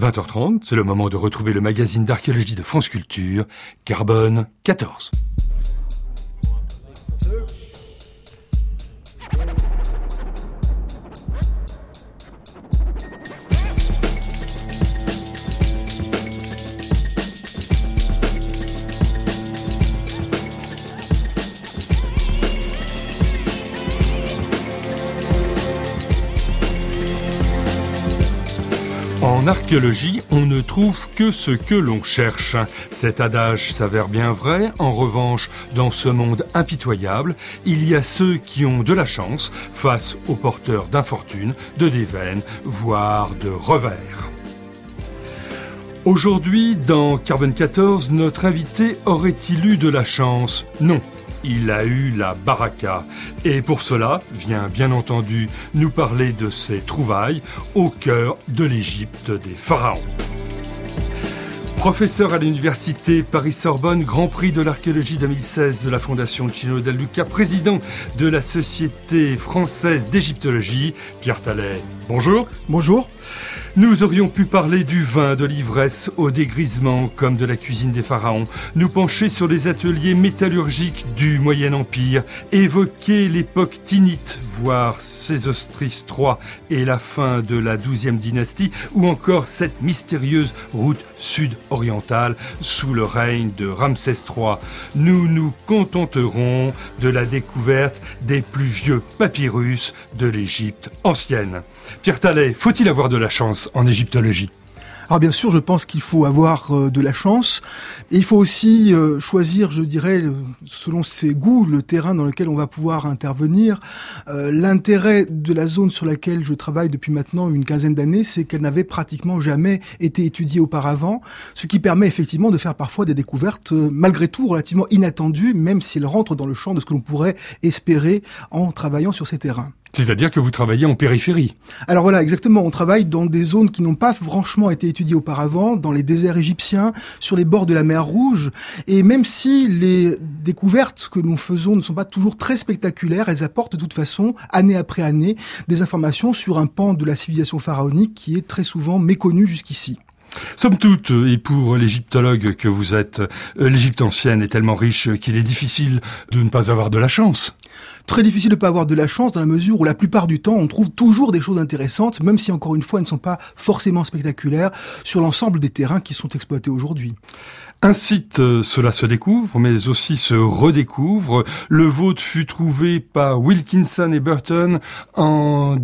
20h30, c'est le moment de retrouver le magazine d'archéologie de France Culture, Carbone 14. En archéologie, on ne trouve que ce que l'on cherche. Cet adage s'avère bien vrai. En revanche, dans ce monde impitoyable, il y a ceux qui ont de la chance face aux porteurs d'infortune, de déveine, voire de revers. Aujourd'hui, dans Carbone 14, notre invité aurait-il eu de la chance ? Non. Il a eu la baraka. Et pour cela, vient bien entendu nous parler de ses trouvailles au cœur de l'Égypte des pharaons. Professeur à l'université Paris-Sorbonne, Grand Prix de l'archéologie 2016 de la Fondation Cino Del Luca, président de la Société française d'égyptologie, Pierre Tallet. Bonjour. Bonjour. Nous aurions pu parler du vin, de l'ivresse, au dégrisement, comme de la cuisine des pharaons, nous pencher sur les ateliers métallurgiques du Moyen Empire, évoquer l'époque tinnite, voire Sésostris III et la fin de la XIIe dynastie, ou encore cette mystérieuse route sud-orientale sous le règne de Ramsès III. Nous nous contenterons de la découverte des plus vieux papyrus de l'Égypte ancienne. Pierre Tallet, faut-il avoir de la chance en égyptologie ? Alors bien sûr, je pense qu'il faut avoir de la chance. Et il faut aussi choisir, je dirais, selon ses goûts, le terrain dans lequel on va pouvoir intervenir. L'intérêt de la zone sur laquelle je travaille depuis maintenant une quinzaine d'années, c'est qu'elle n'avait pratiquement jamais été étudiée auparavant, ce qui permet effectivement de faire parfois des découvertes, malgré tout, relativement inattendues, même si elles rentrent dans le champ de ce que l'on pourrait espérer en travaillant sur ces terrains. C'est-à-dire que vous travaillez en périphérie. Alors voilà, exactement. On travaille dans des zones qui n'ont pas franchement été étudiées auparavant, dans les déserts égyptiens, sur les bords de la mer Rouge. Et même si les découvertes que nous faisons ne sont pas toujours très spectaculaires, elles apportent de toute façon, année après année, des informations sur un pan de la civilisation pharaonique qui est très souvent méconnu jusqu'ici. Somme toute, et pour l'égyptologue que vous êtes, l'Égypte ancienne est tellement riche qu'il est difficile de ne pas avoir de la chance. Très difficile de ne pas avoir de la chance dans la mesure où la plupart du temps on trouve toujours des choses intéressantes, même si encore une fois elles ne sont pas forcément spectaculaires sur l'ensemble des terrains qui sont exploités aujourd'hui. Un site, cela se découvre, mais aussi se redécouvre. Le vôtre fut trouvé par Wilkinson et Burton en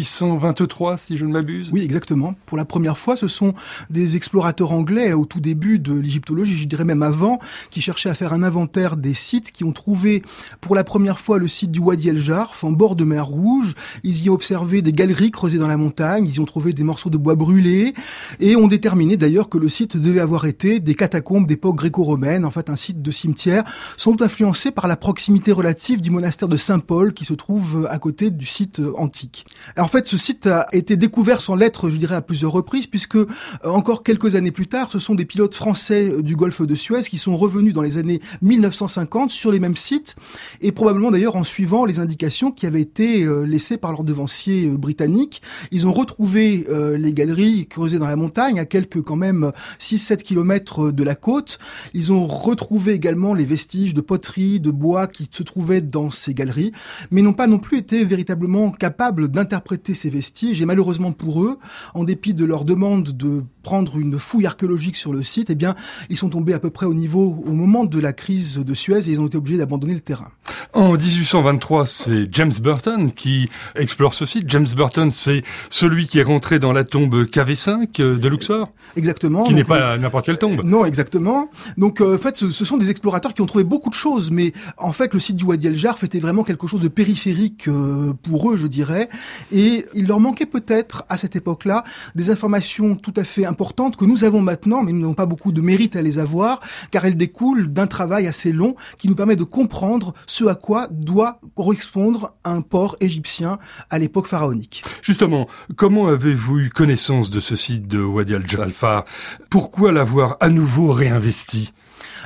1823, si je ne m'abuse. Oui, exactement. Pour la première fois, ce sont des explorateurs anglais au tout début de l'égyptologie, je dirais même avant, qui cherchaient à faire un inventaire des sites, qui ont trouvé pour la première fois le site du Wadi el-Jarf, en bord de mer Rouge. Ils y ont observé des galeries creusées dans la montagne, ils y ont trouvé des morceaux de bois brûlés, et ont déterminé d'ailleurs que le site devait avoir été des catacombes d'époque gréco-romaine, en fait un site de cimetière, sont influencés par la proximité relative du monastère de Saint-Paul qui se trouve à côté du site antique. Alors, en fait, ce site a été découvert sans l'être, je dirais, à plusieurs reprises, puisque encore quelques années plus tard, ce sont des pilotes français du golfe de Suez qui sont revenus dans les années 1950 sur les mêmes sites, et probablement d'ailleurs en suivant les indications qui avaient été laissées par leurs devanciers britanniques. Ils ont retrouvé les galeries creusées dans la montagne, à quelques quand même 6-7 kilomètres de la côte. Ils ont retrouvé également les vestiges de poterie, de bois qui se trouvaient dans ces galeries, mais n'ont pas non plus été véritablement capables d'interpréter ces vestiges. Et malheureusement pour eux, en dépit de leur demande de prendre une fouille archéologique sur le site, eh bien, ils sont tombés à peu près au moment de la crise de Suez et ils ont été obligés d'abandonner le terrain. En 1823, c'est James Burton qui explore ce site. James Burton, c'est celui qui est rentré dans la tombe KV5 de Luxor. Exactement. Qui n'est pas n'importe quelle tombe. Non, exactement. Donc, en fait, ce sont des explorateurs qui ont trouvé beaucoup de choses, mais en fait, le site du Wadi el-Jarf était vraiment quelque chose de périphérique pour eux, je dirais, et il leur manquait peut-être, à cette époque-là, des informations tout à fait importantes que nous avons maintenant, mais nous n'avons pas beaucoup de mérite à les avoir, car elles découlent d'un travail assez long qui nous permet de comprendre ce à quoi doit correspondre un port égyptien à l'époque pharaonique. Justement, comment avez-vous eu connaissance de ce site de Wadi el-Jarf ? Pourquoi l'avoir à nouveau réinvesti ?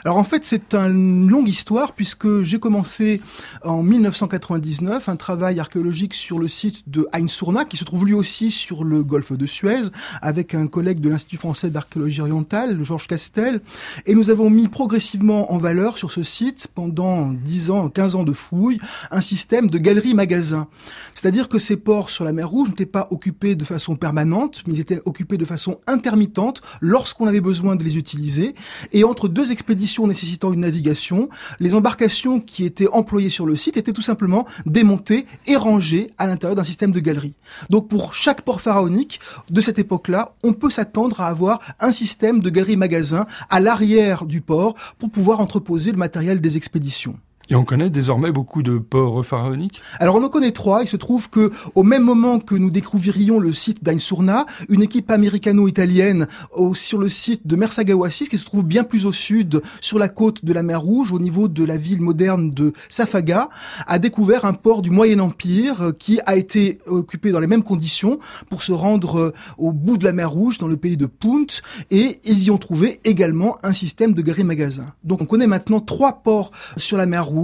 Alors en fait, c'est une longue histoire puisque j'ai commencé en 1999 un travail archéologique sur le site de Ain Sourna qui se trouve lui aussi sur le golfe de Suez avec un collègue de l'Institut français d'archéologie orientale, Georges Castel, et nous avons mis progressivement en valeur sur ce site pendant 10 ans, 15 ans de fouilles, un système de galeries-magasins. C'est-à-dire que ces ports sur la mer Rouge n'étaient pas occupés de façon permanente, mais ils étaient occupés de façon intermittente lorsqu'on avait besoin de les utiliser. Et entre deux expéditions nécessitant une navigation, les embarcations qui étaient employées sur le site étaient tout simplement démontées et rangées à l'intérieur d'un système de galeries. Donc pour chaque port pharaonique de cette époque-là, on peut s'attendre à avoir un système de galeries-magasins à l'arrière du port pour pouvoir entreposer le matériel des expéditions. Et on connaît désormais beaucoup de ports pharaoniques? Alors on en connaît 3. Il se trouve que au même moment que nous découvririons le site d'Ain Sourna, une équipe américano-italienne sur le site de Mersagawa 6, qui se trouve bien plus au sud, sur la côte de la mer Rouge, au niveau de la ville moderne de Safaga, a découvert un port du Moyen Empire qui a été occupé dans les mêmes conditions pour se rendre au bout de la mer Rouge, dans le pays de Punt, et ils y ont trouvé également un système de galeries-magasins. Donc on connaît maintenant 3 ports sur la mer Rouge,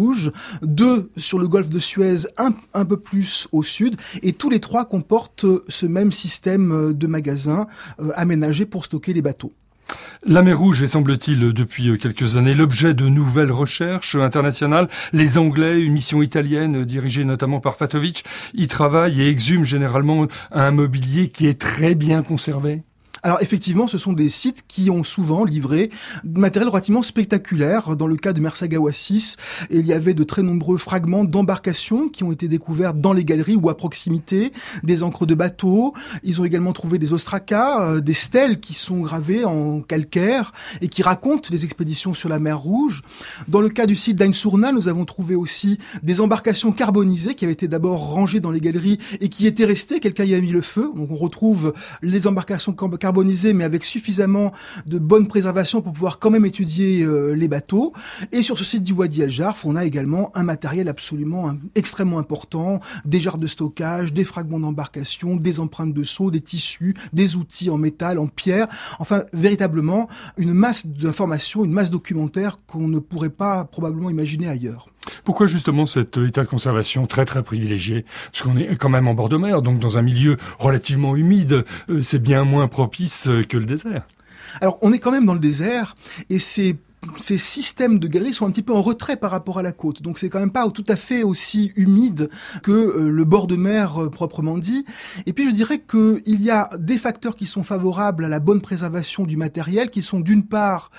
2 sur le golfe de Suez, un peu plus au sud, et tous les 3 comportent ce même système de magasins aménagés pour stocker les bateaux. La mer Rouge est, semble-t-il, depuis quelques années, l'objet de nouvelles recherches internationales. Les Anglais, une mission italienne dirigée notamment par Fatovic, y travaillent et exhument généralement un mobilier qui est très bien conservé. Alors effectivement, ce sont des sites qui ont souvent livré du matériel relativement spectaculaire. Dans le cas de Mersagawa 6, il y avait de très nombreux fragments d'embarcations qui ont été découverts dans les galeries ou à proximité, des ancres de bateaux. Ils ont également trouvé des ostracas, des stèles qui sont gravées en calcaire et qui racontent les expéditions sur la mer Rouge. Dans le cas du site d'Ain Sourna, nous avons trouvé aussi des embarcations carbonisées qui avaient été d'abord rangées dans les galeries et qui étaient restées. Quelqu'un y a mis le feu. Donc on retrouve les embarcations carbonisées mais avec suffisamment de bonne préservation pour pouvoir quand même étudier les bateaux. Et sur ce site du Wadi El Jarf, on a également un matériel absolument extrêmement important, des jarres de stockage, des fragments d'embarcation, des empreintes de seaux, des tissus, des outils en métal, en pierre, enfin véritablement une masse d'informations, une masse documentaire qu'on ne pourrait pas probablement imaginer ailleurs. Pourquoi justement cet état de conservation très très privilégié? Parce qu'on est quand même en bord de mer, donc dans un milieu relativement humide, c'est bien moins propice que le désert. Alors on est quand même dans le désert, et ces systèmes de galeries sont un petit peu en retrait par rapport à la côte. Donc c'est quand même pas tout à fait aussi humide que le bord de mer proprement dit. Et puis je dirais que il y a des facteurs qui sont favorables à la bonne préservation du matériel, qui sont d'une part,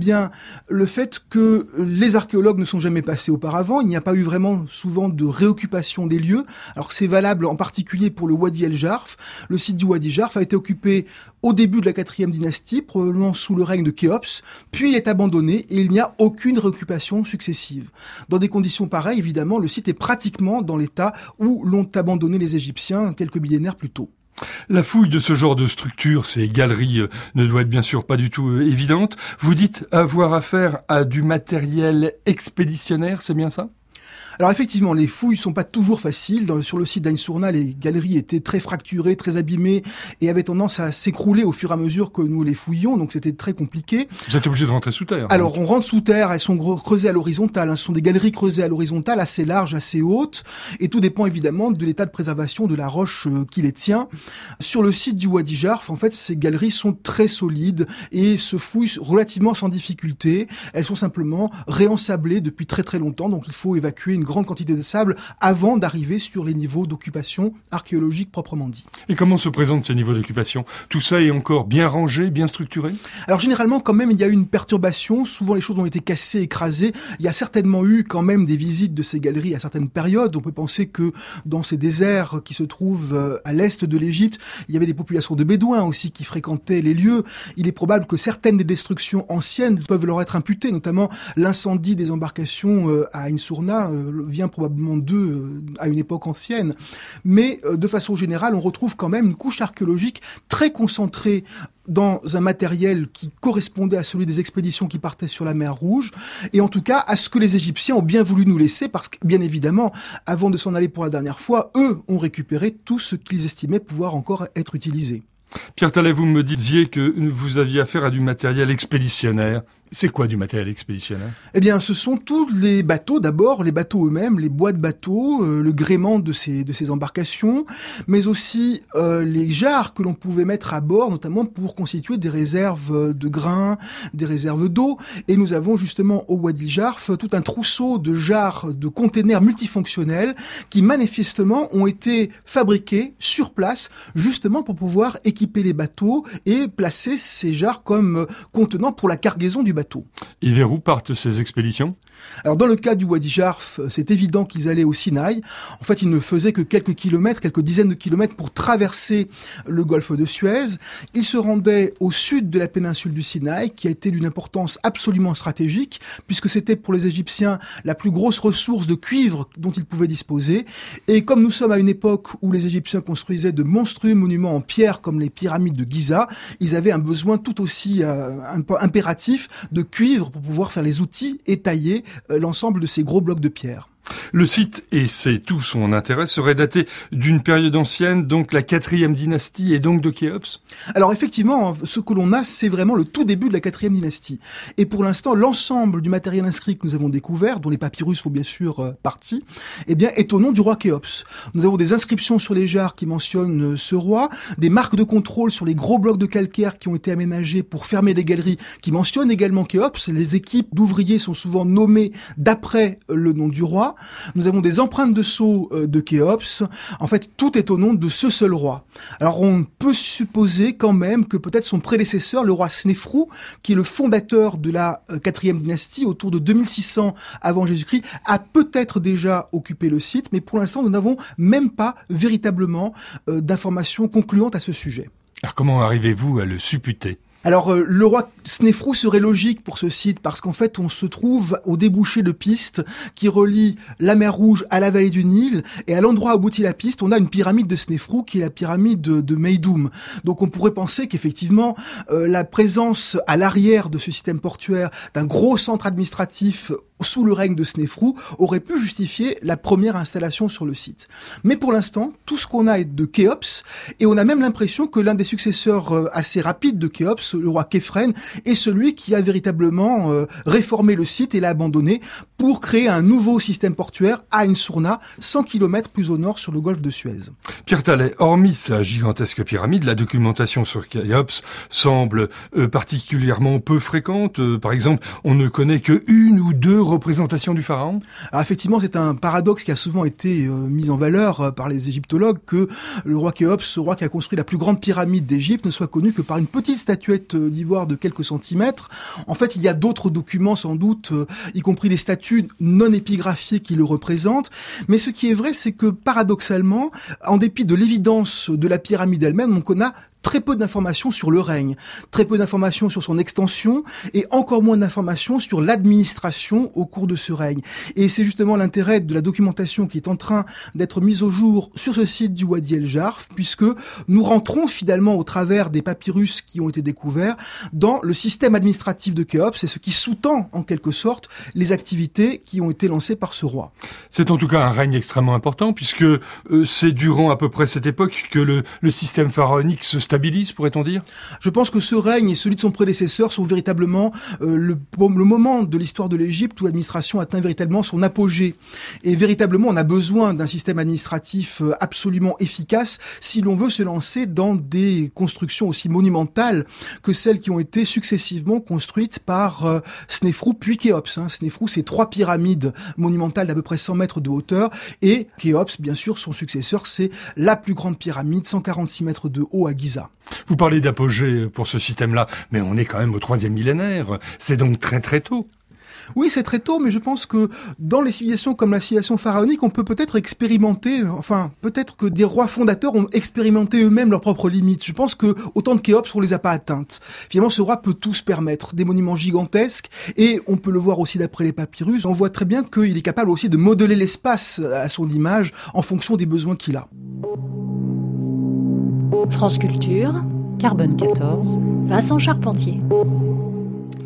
le fait que les archéologues ne sont jamais passés auparavant. Il n'y a pas eu vraiment souvent de réoccupation des lieux. Alors c'est valable en particulier pour le Wadi El Jarf. Le site du Wadi Jarf a été occupé au début de la 4e dynastie, probablement sous le règne de Khéops, puis il est abandonné et il n'y a aucune réoccupation successive. Dans des conditions pareilles, évidemment, le site est pratiquement dans l'état où l'ont abandonné les Égyptiens quelques millénaires plus tôt. La fouille de ce genre de structure, ces galeries, ne doit être bien sûr pas du tout évidente. Vous dites avoir affaire à du matériel expéditionnaire, c'est bien ça ? Alors effectivement, les fouilles sont pas toujours faciles. Sur le site d'Ain Sourna, les galeries étaient très fracturées, très abîmées et avaient tendance à s'écrouler au fur et à mesure que nous les fouillions, donc c'était très compliqué. Vous êtes obligé de rentrer sous terre. Alors on rentre sous terre, elles sont creusées à l'horizontale, ce sont des galeries creusées à l'horizontale, assez larges, assez hautes, et tout dépend évidemment de l'état de préservation de la roche qui les tient. Sur le site du Wadi Jarf, en fait, ces galeries sont très solides et se fouillent relativement sans difficulté. Elles sont simplement réensablées depuis très très longtemps, donc il faut évacuer une grande quantité de sable avant d'arriver sur les niveaux d'occupation archéologique proprement dit. Et comment se présentent ces niveaux d'occupation? Tout ça est encore bien rangé, bien structuré? Alors généralement, quand même, il y a eu une perturbation. Souvent, les choses ont été cassées, écrasées. Il y a certainement eu quand même des visites de ces galeries à certaines périodes. On peut penser que dans ces déserts qui se trouvent à l'est de l'Égypte, il y avait des populations de Bédouins aussi qui fréquentaient les lieux. Il est probable que certaines des destructions anciennes peuvent leur être imputées, notamment l'incendie des embarcations à Ain Sourna vient probablement d'eux à une époque ancienne. Mais de façon générale, on retrouve quand même une couche archéologique très concentrée dans un matériel qui correspondait à celui des expéditions qui partaient sur la mer Rouge, et en tout cas à ce que les Égyptiens ont bien voulu nous laisser, parce que bien évidemment, avant de s'en aller pour la dernière fois, eux ont récupéré tout ce qu'ils estimaient pouvoir encore être utilisé. Pierre Tallet, vous me disiez que vous aviez affaire à du matériel expéditionnaire. C'est quoi du matériel expéditionnaire ? Eh bien, ce sont tous les bateaux, d'abord, les bateaux eux-mêmes, les bois de bateaux, le gréement de ces embarcations, mais aussi les jarres que l'on pouvait mettre à bord, notamment pour constituer des réserves de grains, des réserves d'eau. Et nous avons justement au Wadi Jarf tout un trousseau de jarres, de containers multifonctionnels qui manifestement ont été fabriqués sur place, justement pour pouvoir équiper les bateaux et placer ces jarres comme contenants pour la cargaison du bateau. Et vers où partent ces expéditions ? Alors dans le cas du Wadi Jarf, c'est évident qu'ils allaient au Sinaï. En fait, ils ne faisaient que quelques kilomètres, quelques dizaines de kilomètres pour traverser le golfe de Suez. Ils se rendaient au sud de la péninsule du Sinaï, qui a été d'une importance absolument stratégique, puisque c'était pour les Égyptiens la plus grosse ressource de cuivre dont ils pouvaient disposer. Et comme nous sommes à une époque où les Égyptiens construisaient de monstrueux monuments en pierre, comme les pyramides de Giza, ils avaient un besoin tout aussi impératif de cuivre pour pouvoir faire les outils et tailler l'ensemble de ces gros blocs de pierre. Le site, et c'est tout son intérêt, serait daté d'une période ancienne, donc la 4e dynastie, et donc de Khéops ? Alors effectivement, ce que l'on a, c'est vraiment le tout début de la 4e dynastie. Et pour l'instant, l'ensemble du matériel inscrit que nous avons découvert, dont les papyrus font bien sûr partie, eh bien, est au nom du roi Khéops. Nous avons des inscriptions sur les jarres qui mentionnent ce roi, des marques de contrôle sur les gros blocs de calcaire qui ont été aménagés pour fermer les galeries qui mentionnent également Khéops. Les équipes d'ouvriers sont souvent nommées d'après le nom du roi. Nous avons des empreintes de sceaux de Khéops. En fait, tout est au nom de ce seul roi. Alors, on peut supposer quand même que peut-être son prédécesseur, le roi Snéfrou, qui est le fondateur de la 4e dynastie, autour de 2600 avant Jésus-Christ, a peut-être déjà occupé le site, mais pour l'instant, nous n'avons même pas véritablement d'informations concluantes à ce sujet. Alors, comment arrivez-vous à le supputer ? Alors, le roi Snéfrou serait logique pour ce site parce qu'en fait, on se trouve au débouché de pistes qui relient la mer Rouge à la vallée du Nil. Et à l'endroit où aboutit la piste, on a une pyramide de Snéfrou qui est la pyramide de Meidoum. Donc, on pourrait penser qu'effectivement, la présence à l'arrière de ce système portuaire d'un gros centre administratif sous le règne de Snéfrou aurait pu justifier la première installation sur le site. Mais pour l'instant, tout ce qu'on a est de Khéops et on a même l'impression que l'un des successeurs assez rapides de Khéops, le roi Képhren, est celui qui a véritablement réformé le site et l'a abandonné pour créer un nouveau système portuaire à Insurna, 100 km plus au nord sur le golfe de Suez. Pierre Tallet, hormis sa gigantesque pyramide, la documentation sur Khéops semble particulièrement peu fréquente. Par exemple, on ne connaît que une ou deux représentations du pharaon. Alors effectivement, c'est un paradoxe qui a souvent été mis en valeur par les égyptologues que le roi Khéops, ce roi qui a construit la plus grande pyramide d'Égypte, ne soit connu que par une petite statuette d'ivoire de quelques centimètres. En fait, il y a d'autres documents sans doute, y compris des statues non épigraphiées qui le représentent. Mais ce qui est vrai, c'est que paradoxalement, en dépit de l'évidence de la pyramide elle-même, on a très peu d'informations sur le règne, très peu d'informations sur son extension et encore moins d'informations sur l'administration au cours de ce règne. Et c'est justement l'intérêt de la documentation qui est en train d'être mise au jour sur ce site du Wadi El Jarf, puisque nous rentrons finalement au travers des papyrus qui ont été découverts dans le système administratif de Khéops, c'est ce qui sous-tend en quelque sorte les activités qui ont été lancées par ce roi. C'est en tout cas un règne extrêmement important puisque c'est durant à peu près cette époque que le système pharaonique se stabilise, pourrait-on dire ? Je pense que ce règne et celui de son prédécesseur sont véritablement le moment de l'histoire de l'Égypte où l'administration atteint véritablement son apogée. Et véritablement, on a besoin d'un système administratif absolument efficace si l'on veut se lancer dans des constructions aussi monumentales que celles qui ont été successivement construites par Snéfrou puis Khéops. Snéfrou, c'est 3 pyramides monumentales d'à peu près 100 mètres de hauteur et Khéops, bien sûr, son successeur, c'est la plus grande pyramide, 146 mètres de haut à Giza. Vous parlez d'apogée pour ce système-là, mais on est quand même au 3e millénaire. C'est donc très très tôt. Oui, c'est très tôt, mais je pense que dans les civilisations comme la civilisation pharaonique, on peut peut-être expérimenter, peut-être que des rois fondateurs ont expérimenté eux-mêmes leurs propres limites. Je pense que au temps de Khéops, on les a pas atteintes. Finalement, ce roi peut tout se permettre, des monuments gigantesques, et on peut le voir aussi d'après les papyrus. On voit très bien qu'il est capable aussi de modeler l'espace à son image en fonction des besoins qu'il a. France Culture, Carbone 14, Vincent Charpentier.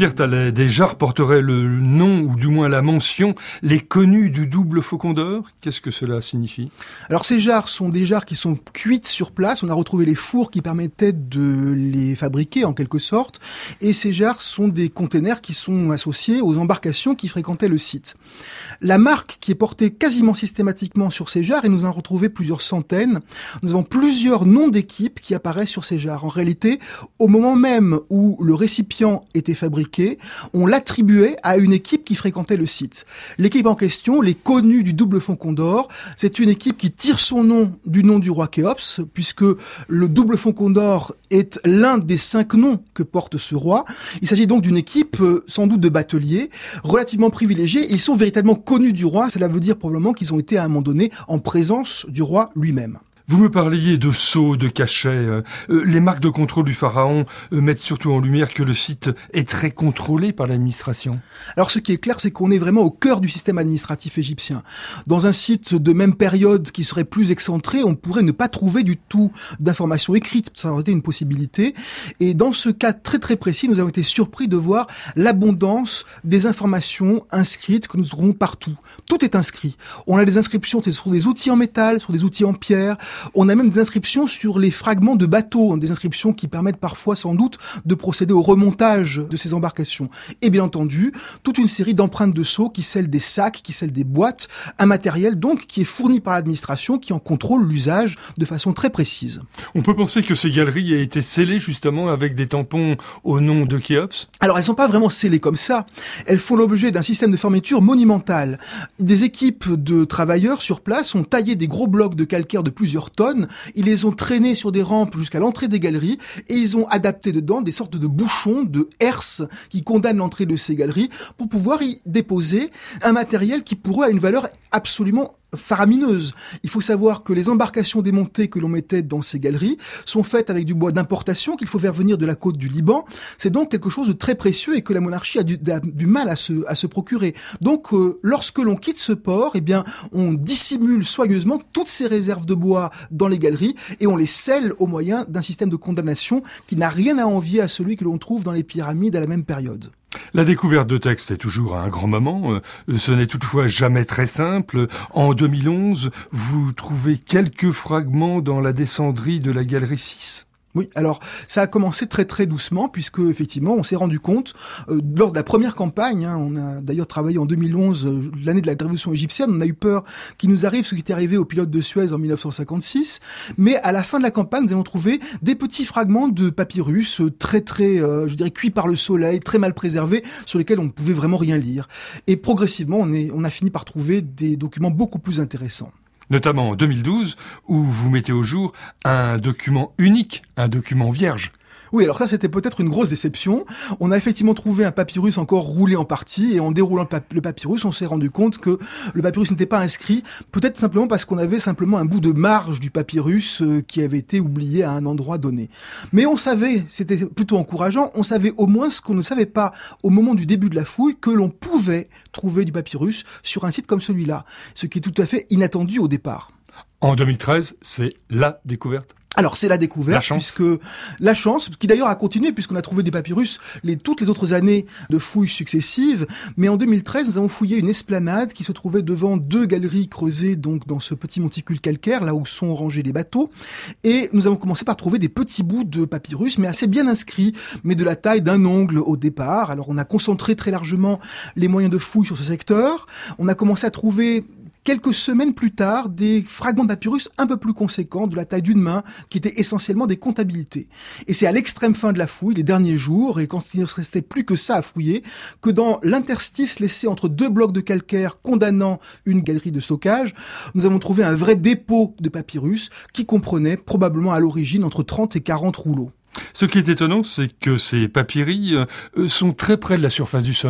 Pierre Tallet, des jarres porteraient le nom, ou du moins la mention, les connus du double faucon d'or. Qu'est-ce que cela signifie? Alors ces jarres sont des jarres qui sont cuites sur place. On a retrouvé les fours qui permettaient de les fabriquer en quelque sorte. Et ces jarres sont des containers qui sont associés aux embarcations qui fréquentaient le site. La marque qui est portée quasiment systématiquement sur ces jarres, et nous en avons retrouvé plusieurs centaines, nous avons plusieurs noms d'équipes qui apparaissent sur ces jarres. En réalité, au moment même où le récipient était fabriqué, on l'attribuait à une équipe qui fréquentait le site. L'équipe en question, les connus du double faucon d'or, c'est une équipe qui tire son nom du roi Khéops, puisque le double faucon d'or est l'un des 5 noms que porte ce roi. Il s'agit donc d'une équipe, sans doute de bateliers, relativement privilégiés. Ils sont véritablement connus du roi, cela veut dire probablement qu'ils ont été à un moment donné en présence du roi lui-même. Vous me parliez de sceaux, de cachets. Les marques de contrôle du pharaon mettent surtout en lumière que le site est très contrôlé par l'administration. Alors ce qui est clair, c'est qu'on est vraiment au cœur du système administratif égyptien. Dans un site de même période qui serait plus excentré, on pourrait ne pas trouver du tout d'informations écrites. Ça aurait été une possibilité. Et dans ce cas très très précis, nous avons été surpris de voir l'abondance des informations inscrites que nous trouvons partout. Tout est inscrit. On a des inscriptions sur des outils en métal, sur des outils en pierre. On a même des inscriptions sur les fragments de bateaux, des inscriptions qui permettent parfois sans doute de procéder au remontage de ces embarcations. Et bien entendu, toute une série d'empreintes de sceaux qui scellent des sacs, qui scellent des boîtes, un matériel donc qui est fourni par l'administration qui en contrôle l'usage de façon très précise. On peut penser que ces galeries aient été scellées justement avec des tampons au nom de Khéops? Alors elles sont pas vraiment scellées comme ça, elles font l'objet d'un système de fermeture monumental. Des équipes de travailleurs sur place ont taillé des gros blocs de calcaire de plusieurs tonnes, ils les ont traînés sur des rampes jusqu'à l'entrée des galeries et ils ont adapté dedans des sortes de bouchons, de herses qui condamnent l'entrée de ces galeries pour pouvoir y déposer un matériel qui pour eux a une valeur absolument faramineuse. Il faut savoir que les embarcations démontées que l'on mettait dans ces galeries sont faites avec du bois d'importation qu'il faut faire venir de la côte du Liban. C'est donc quelque chose de très précieux et que la monarchie a du mal à se procurer. Donc, lorsque l'on quitte ce port, eh bien, on dissimule soigneusement toutes ces réserves de bois dans les galeries et on les scelle au moyen d'un système de condamnation qui n'a rien à envier à celui que l'on trouve dans les pyramides à la même période. La découverte de textes est toujours un grand moment. Ce n'est toutefois jamais très simple. En 2011, vous trouvez quelques fragments dans la descendrie de la galerie 6. Oui, alors ça a commencé très très doucement puisque effectivement on s'est rendu compte lors de la première campagne, on a d'ailleurs travaillé en 2011, l'année de la révolution égyptienne, on a eu peur qu'il nous arrive ce qui était arrivé au pilote de Suez en 1956, mais à la fin de la campagne nous avons trouvé des petits fragments de papyrus très très, je dirais cuits par le soleil, très mal préservés, sur lesquels on ne pouvait vraiment rien lire. Et progressivement on a fini par trouver des documents beaucoup plus intéressants. Notamment en 2012, où vous mettez au jour un document unique, un document vierge. Oui, alors ça c'était peut-être une grosse déception. On a effectivement trouvé un papyrus encore roulé en partie et en déroulant le papyrus, on s'est rendu compte que le papyrus n'était pas inscrit, peut-être simplement parce qu'on avait simplement un bout de marge du papyrus qui avait été oublié à un endroit donné. Mais on savait, c'était plutôt encourageant, on savait au moins ce qu'on ne savait pas au moment du début de la fouille, que l'on pouvait trouver du papyrus sur un site comme celui-là, ce qui est tout à fait inattendu au départ. En 2013, c'est la découverte. Alors c'est la découverte, puisque la chance, qui d'ailleurs a continué, puisqu'on a trouvé des papyrus toutes les autres années de fouilles successives, mais en 2013 nous avons fouillé une esplanade qui se trouvait devant 2 galeries creusées donc dans ce petit monticule calcaire, là où sont rangés les bateaux, et nous avons commencé par trouver des petits bouts de papyrus, mais assez bien inscrits, mais de la taille d'un ongle au départ. Alors on a concentré très largement les moyens de fouille sur ce secteur, on a commencé à trouver quelques semaines plus tard, des fragments de papyrus un peu plus conséquents, de la taille d'une main, qui étaient essentiellement des comptabilités. Et c'est à l'extrême fin de la fouille, les derniers jours, et quand il ne restait plus que ça à fouiller, que dans l'interstice laissé entre 2 blocs de calcaire condamnant une galerie de stockage, nous avons trouvé un vrai dépôt de papyrus qui comprenait probablement à l'origine entre 30 et 40 rouleaux. Ce qui est étonnant, c'est que ces papyries sont très près de la surface du sol.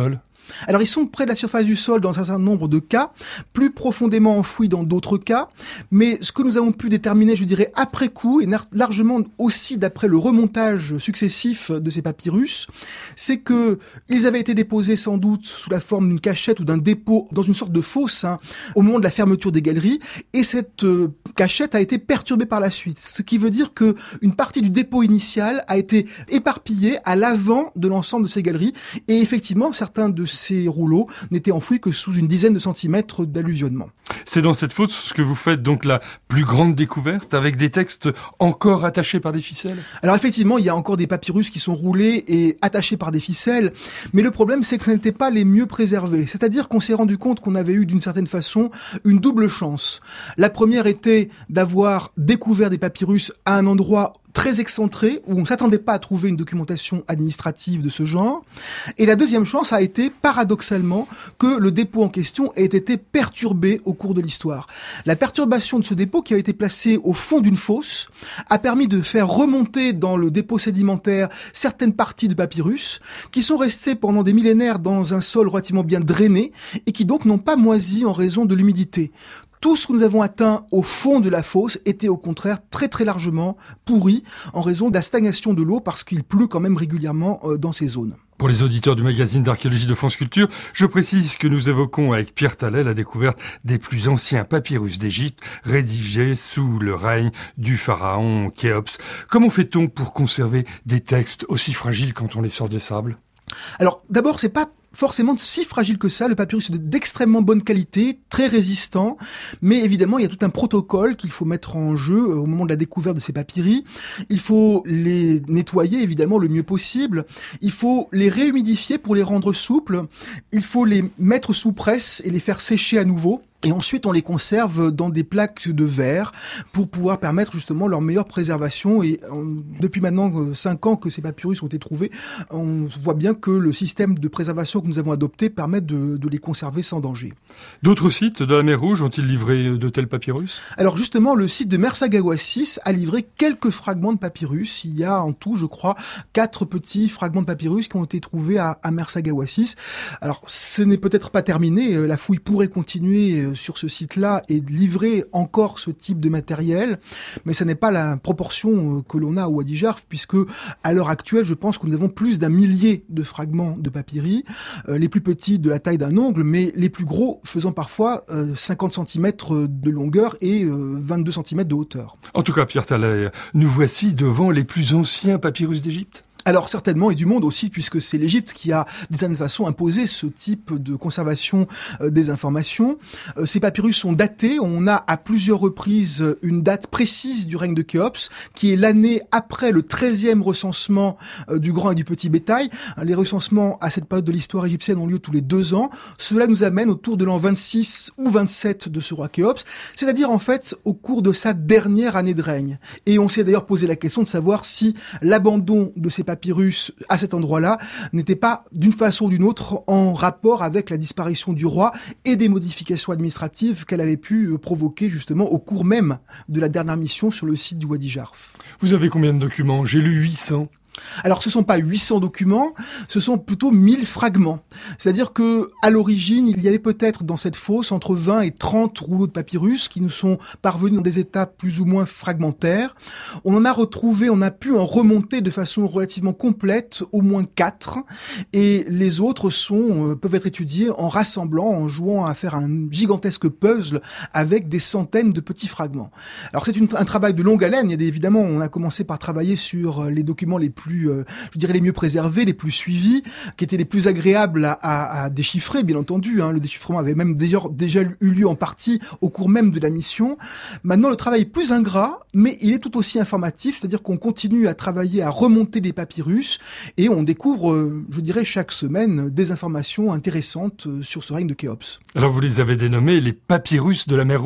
Alors ils sont près de la surface du sol dans un certain nombre de cas, plus profondément enfouis dans d'autres cas, mais ce que nous avons pu déterminer, je dirais, après coup, et largement aussi d'après le remontage successif de ces papyrus, c'est que ils avaient été déposés sans doute sous la forme d'une cachette ou d'un dépôt dans une sorte de fosse au moment de la fermeture des galeries, et cette cachette a été perturbée par la suite, ce qui veut dire que une partie du dépôt initial a été éparpillée à l'avant de l'ensemble de ces galeries, et effectivement certains de ces rouleaux n'étaient enfouis que sous une dizaine de centimètres d'allusionnement. C'est dans cette fosse que vous faites donc la plus grande découverte, avec des textes encore attachés par des ficelles? Alors effectivement, il y a encore des papyrus qui sont roulés et attachés par des ficelles, mais le problème c'est que ce n'étaient pas les mieux préservés. C'est-à-dire qu'on s'est rendu compte qu'on avait eu d'une certaine façon une double chance. La première était d'avoir découvert des papyrus à un endroit très excentré, où on ne s'attendait pas à trouver une documentation administrative de ce genre. Et la deuxième chance a été, paradoxalement, que le dépôt en question ait été perturbé au cours de l'histoire. La perturbation de ce dépôt, qui avait été placé au fond d'une fosse, a permis de faire remonter dans le dépôt sédimentaire certaines parties de papyrus, qui sont restées pendant des millénaires dans un sol relativement bien drainé, et qui donc n'ont pas moisi en raison de l'humidité. Tout ce que nous avons atteint au fond de la fosse était au contraire très très largement pourri en raison de la stagnation de l'eau parce qu'il pleut quand même régulièrement dans ces zones. Pour les auditeurs du magazine d'archéologie de France Culture, je précise que nous évoquons avec Pierre Tallet la découverte des plus anciens papyrus d'Égypte rédigés sous le règne du pharaon Khéops. Comment fait-on pour conserver des textes aussi fragiles quand on les sort des sables ? Alors d'abord, c'est pas forcément si fragile que ça. Le papyrus est d'extrêmement bonne qualité, très résistant, mais évidemment il y a tout un protocole qu'il faut mettre en jeu au moment de la découverte de ces papyri. Il faut les nettoyer évidemment le mieux possible, il faut les réhumidifier pour les rendre souples, il faut les mettre sous presse et les faire sécher à nouveau. Et ensuite, on les conserve dans des plaques de verre pour pouvoir permettre justement leur meilleure préservation. Et depuis maintenant 5 ans que ces papyrus ont été trouvés, on voit bien que le système de préservation que nous avons adopté permet de les conserver sans danger. D'autres sites de la mer Rouge ont-ils livré de tels papyrus ? Alors justement, le site de Mersagawa 6 a livré quelques fragments de papyrus. Il y a en tout, je crois, 4 petits fragments de papyrus qui ont été trouvés à Mersagawa 6. Alors, ce n'est peut-être pas terminé. La fouille pourrait continuer sur ce site-là et livrer encore ce type de matériel, mais ça n'est pas la proportion que l'on a au Wadi Jarf, puisque à l'heure actuelle, je pense que nous avons plus d'1 millier de fragments de papyri, les plus petits de la taille d'un ongle, mais les plus gros faisant parfois 50 cm de longueur et 22 cm de hauteur. En tout cas, Pierre Tallet, nous voici devant les plus anciens papyrus d'Égypte. Alors certainement, et du monde aussi, puisque c'est l'Égypte qui a d'une certaine façon imposé ce type de conservation des informations. Ces papyrus sont datés, on a à plusieurs reprises une date précise du règne de Khéops, qui est l'année après le 13e recensement du grand et du petit bétail. Les recensements à cette période de l'histoire égyptienne ont lieu tous les 2 ans. Cela nous amène autour de l'an 26 ou 27 de ce roi Khéops, c'est-à-dire en fait au cours de sa dernière année de règne. Et on s'est d'ailleurs posé la question de savoir si l'abandon de ces papyrus à cet endroit-là n'était pas d'une façon ou d'une autre en rapport avec la disparition du roi et des modifications administratives qu'elle avait pu provoquer justement au cours même de la dernière mission sur le site du Wadi Jarf. Vous avez combien de documents ? J'ai lu 800. Alors ce sont pas 800 documents, ce sont plutôt 1000 fragments. C'est-à-dire que à l'origine, il y avait peut-être dans cette fosse entre 20 et 30 rouleaux de papyrus qui nous sont parvenus dans des états plus ou moins fragmentaires. On en a retrouvé, on a pu en remonter de façon relativement complète au moins 4, et les autres peuvent être étudiés en rassemblant, en jouant à faire un gigantesque puzzle avec des centaines de petits fragments. Alors c'est un travail de longue haleine. Évidemment, on a commencé par travailler sur les documents les plus, je dirais, les mieux préservés, les plus suivis, qui étaient les plus agréables à déchiffrer, bien entendu. Le déchiffrement avait même déjà eu lieu en partie au cours même de la mission. Maintenant, le travail est plus ingrat, mais il est tout aussi informatif, c'est-à-dire qu'on continue à travailler, à remonter les papyrus, et on découvre, je dirais, chaque semaine, des informations intéressantes sur ce règne de Khéops. Alors vous les avez dénommés les papyrus de la mer Rouge ?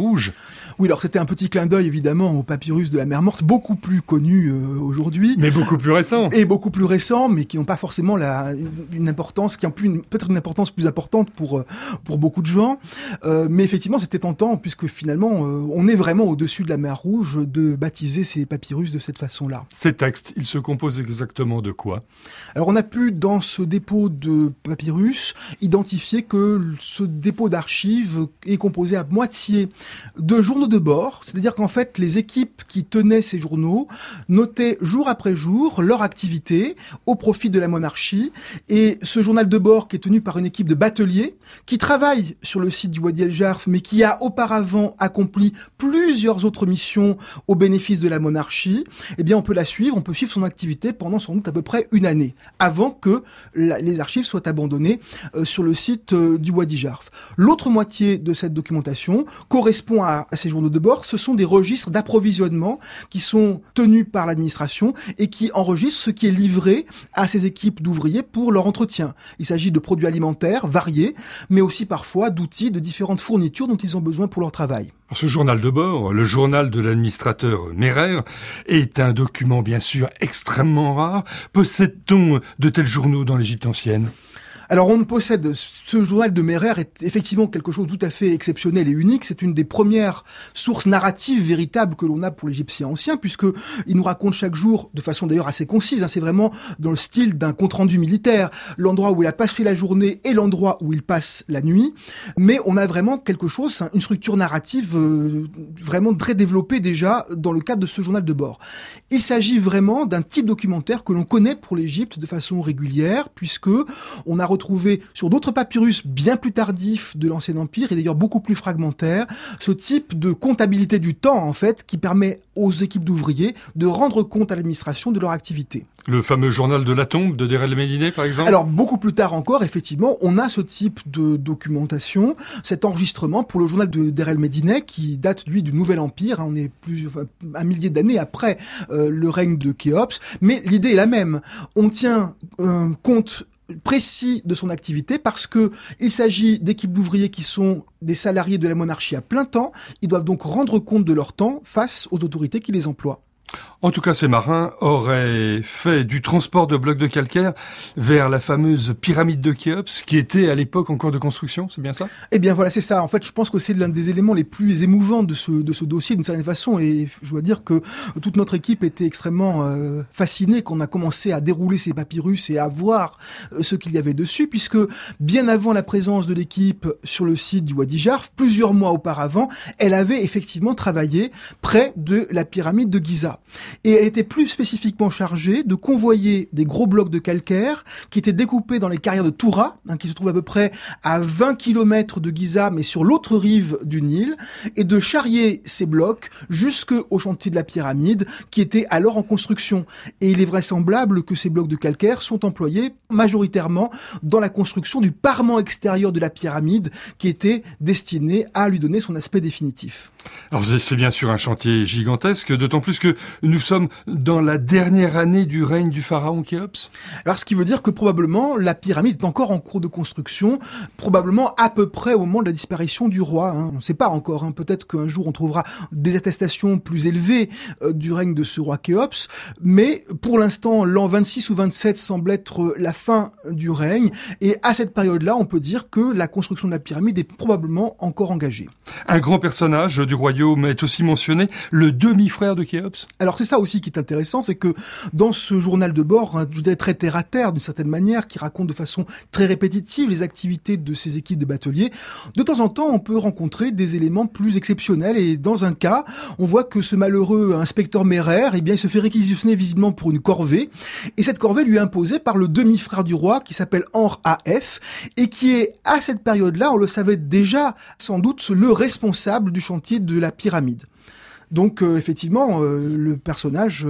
Oui, alors c'était un petit clin d'œil évidemment au papyrus de la mer Morte, beaucoup plus connu aujourd'hui. Mais beaucoup plus récent. Et beaucoup plus récent, mais qui n'ont pas forcément une importance, qui ont peut-être une importance plus importante pour beaucoup de gens. Mais effectivement, c'était tentant, puisque finalement, on est vraiment au-dessus de la mer Rouge de baptiser ces papyrus de cette façon-là. Ces textes, ils se composent exactement de quoi? Alors on a pu, dans ce dépôt de papyrus, identifier que ce dépôt d'archives est composé à moitié de journaux de bord, c'est-à-dire qu'en fait, les équipes qui tenaient ces journaux notaient jour après jour leur activité au profit de la monarchie, et ce journal de bord qui est tenu par une équipe de bateliers qui travaille sur le site du Wadi El Jarf, mais qui a auparavant accompli plusieurs autres missions au bénéfice de la monarchie, eh bien on peut la suivre, on peut suivre son activité pendant sans doute à peu près une année, avant que les archives soient abandonnées sur le site du Wadi Jarf. L'autre moitié de cette documentation correspond à ces journaux de bord. Ce sont des registres d'approvisionnement qui sont tenus par l'administration et qui enregistrent ce qui est livré à ces équipes d'ouvriers pour leur entretien. Il s'agit de produits alimentaires variés, mais aussi parfois d'outils, de différentes fournitures dont ils ont besoin pour leur travail. Ce journal de bord, le journal de l'administrateur Merer, est un document bien sûr extrêmement rare. Possède-t-on de tels journaux dans l'Égypte ancienne ? Alors on possède, ce journal de Merer est effectivement quelque chose de tout à fait exceptionnel et unique. C'est une des premières sources narratives véritables que l'on a pour l'Égyptien ancien, puisque il nous raconte chaque jour, de façon d'ailleurs assez concise, c'est vraiment dans le style d'un compte-rendu militaire, l'endroit où il a passé la journée et l'endroit où il passe la nuit. Mais on a vraiment quelque chose, une structure narrative vraiment très développée déjà dans le cadre de ce journal de bord. Il s'agit vraiment d'un type documentaire que l'on connaît pour l'Égypte de façon régulière, puisque on a retrouvé sur d'autres papyrus bien plus tardifs de l'Ancien Empire, et d'ailleurs beaucoup plus fragmentaires, ce type de comptabilité du temps, en fait, qui permet aux équipes d'ouvriers de rendre compte à l'administration de leur activité. Le fameux journal de la tombe de Der el-Médine, par exemple? Alors, beaucoup plus tard encore, effectivement, on a ce type de documentation, cet enregistrement pour le journal de Der el-Médine, qui date, lui, du Nouvel Empire. On est un millier d'années après le règne de Khéops, mais l'idée est la même. On tient compte précis de son activité parce que il s'agit d'équipes d'ouvriers qui sont des salariés de la monarchie à plein temps. Ils doivent donc rendre compte de leur temps face aux autorités qui les emploient. En tout cas, ces marins auraient fait du transport de blocs de calcaire vers la fameuse pyramide de Khéops, qui était à l'époque en cours de construction, c'est bien ça? Eh bien voilà, c'est ça. En fait, je pense que c'est l'un des éléments les plus émouvants de ce dossier d'une certaine façon, et je dois dire que toute notre équipe était extrêmement fascinée quand on a commencé à dérouler ces papyrus et à voir ce qu'il y avait dessus, puisque bien avant la présence de l'équipe sur le site du Wadi Jarf, plusieurs mois auparavant, elle avait effectivement travaillé près de la pyramide de Giza. Et elle était plus spécifiquement chargée de convoyer des gros blocs de calcaire qui étaient découpés dans les carrières de Toura, qui se trouvent à peu près à 20 km de Giza, mais sur l'autre rive du Nil, et de charrier ces blocs jusqu'au chantier de la pyramide, qui était alors en construction. Et il est vraisemblable que ces blocs de calcaire sont employés majoritairement dans la construction du parement extérieur de la pyramide, qui était destiné à lui donner son aspect définitif. Alors c'est bien sûr un chantier gigantesque, d'autant plus que nous sommes dans la dernière année du règne du pharaon Khéops. Alors ce qui veut dire que probablement la pyramide est encore en cours de construction, probablement à peu près au moment de la disparition du roi. On ne sait pas encore, peut-être qu'un jour on trouvera des attestations plus élevées du règne de ce roi Khéops, mais pour l'instant l'an 26 ou 27 semble être la fin du règne, et à cette période-là on peut dire que la construction de la pyramide est probablement encore engagée. Un grand personnage du royaume est aussi mentionné, le demi-frère de Khéops. Alors c'est ça aussi qui est intéressant, c'est que dans ce journal de bord, je dirais très terre à terre d'une certaine manière, qui raconte de façon très répétitive les activités de ces équipes de bateliers, de temps en temps on peut rencontrer des éléments plus exceptionnels, et dans un cas on voit que ce malheureux inspecteur Merer, eh bien il se fait réquisitionner visiblement pour une corvée, et cette corvée lui est imposée par le demi-frère du roi qui s'appelle Amr A.F. et qui est à cette période-là, on le savait déjà sans doute, le responsable du chantier de la pyramide. Donc effectivement, le personnage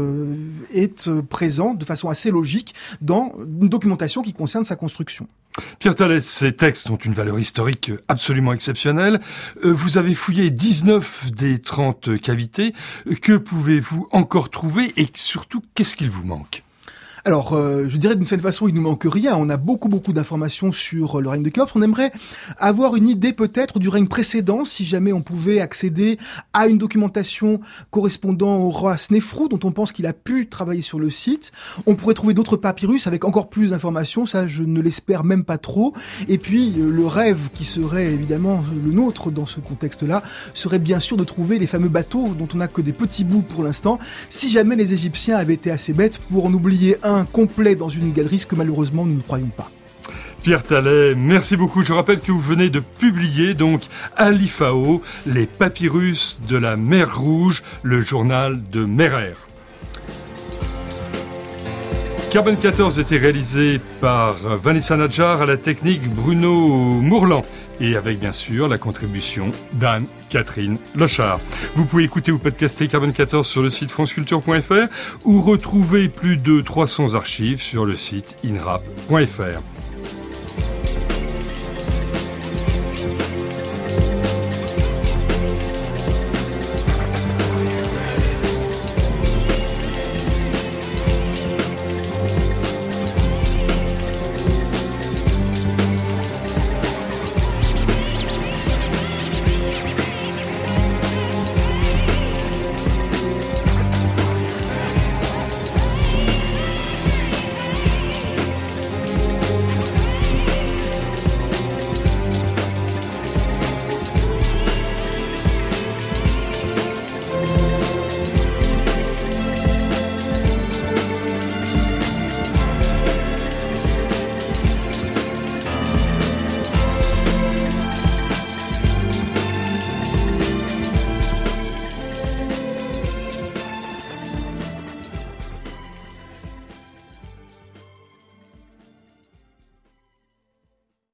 est présent de façon assez logique dans une documentation qui concerne sa construction. Pierre Thalès, ces textes ont une valeur historique absolument exceptionnelle. Vous avez fouillé 19 des 30 cavités. Que pouvez-vous encore trouver et surtout, qu'est-ce qu'il vous manque ? Alors, je dirais d'une certaine façon, il nous manque rien. On a beaucoup d'informations sur le règne de Khéops. On aimerait avoir une idée peut-être du règne précédent, si jamais on pouvait accéder à une documentation correspondant au roi Snéfrou, dont on pense qu'il a pu travailler sur le site. On pourrait trouver d'autres papyrus avec encore plus d'informations, ça je ne l'espère même pas trop. Et puis, le rêve qui serait évidemment le nôtre dans ce contexte-là, serait bien sûr de trouver les fameux bateaux dont on n'a que des petits bouts pour l'instant, si jamais les Égyptiens avaient été assez bêtes pour en oublier un complet dans une galerie, ce que malheureusement nous ne croyons pas. Pierre Tallet, merci beaucoup. Je rappelle que vous venez de publier donc à l'IFAO les papyrus de la mer Rouge, le journal de Merer. Carbone 14 était réalisé par Vanessa Nadjar, à la technique Bruno Mourlan, et avec bien sûr la contribution d'Anne-Catherine Lochard. Vous pouvez écouter ou podcaster Carbone 14 sur le site franceculture.fr ou retrouver plus de 300 archives sur le site inrap.fr.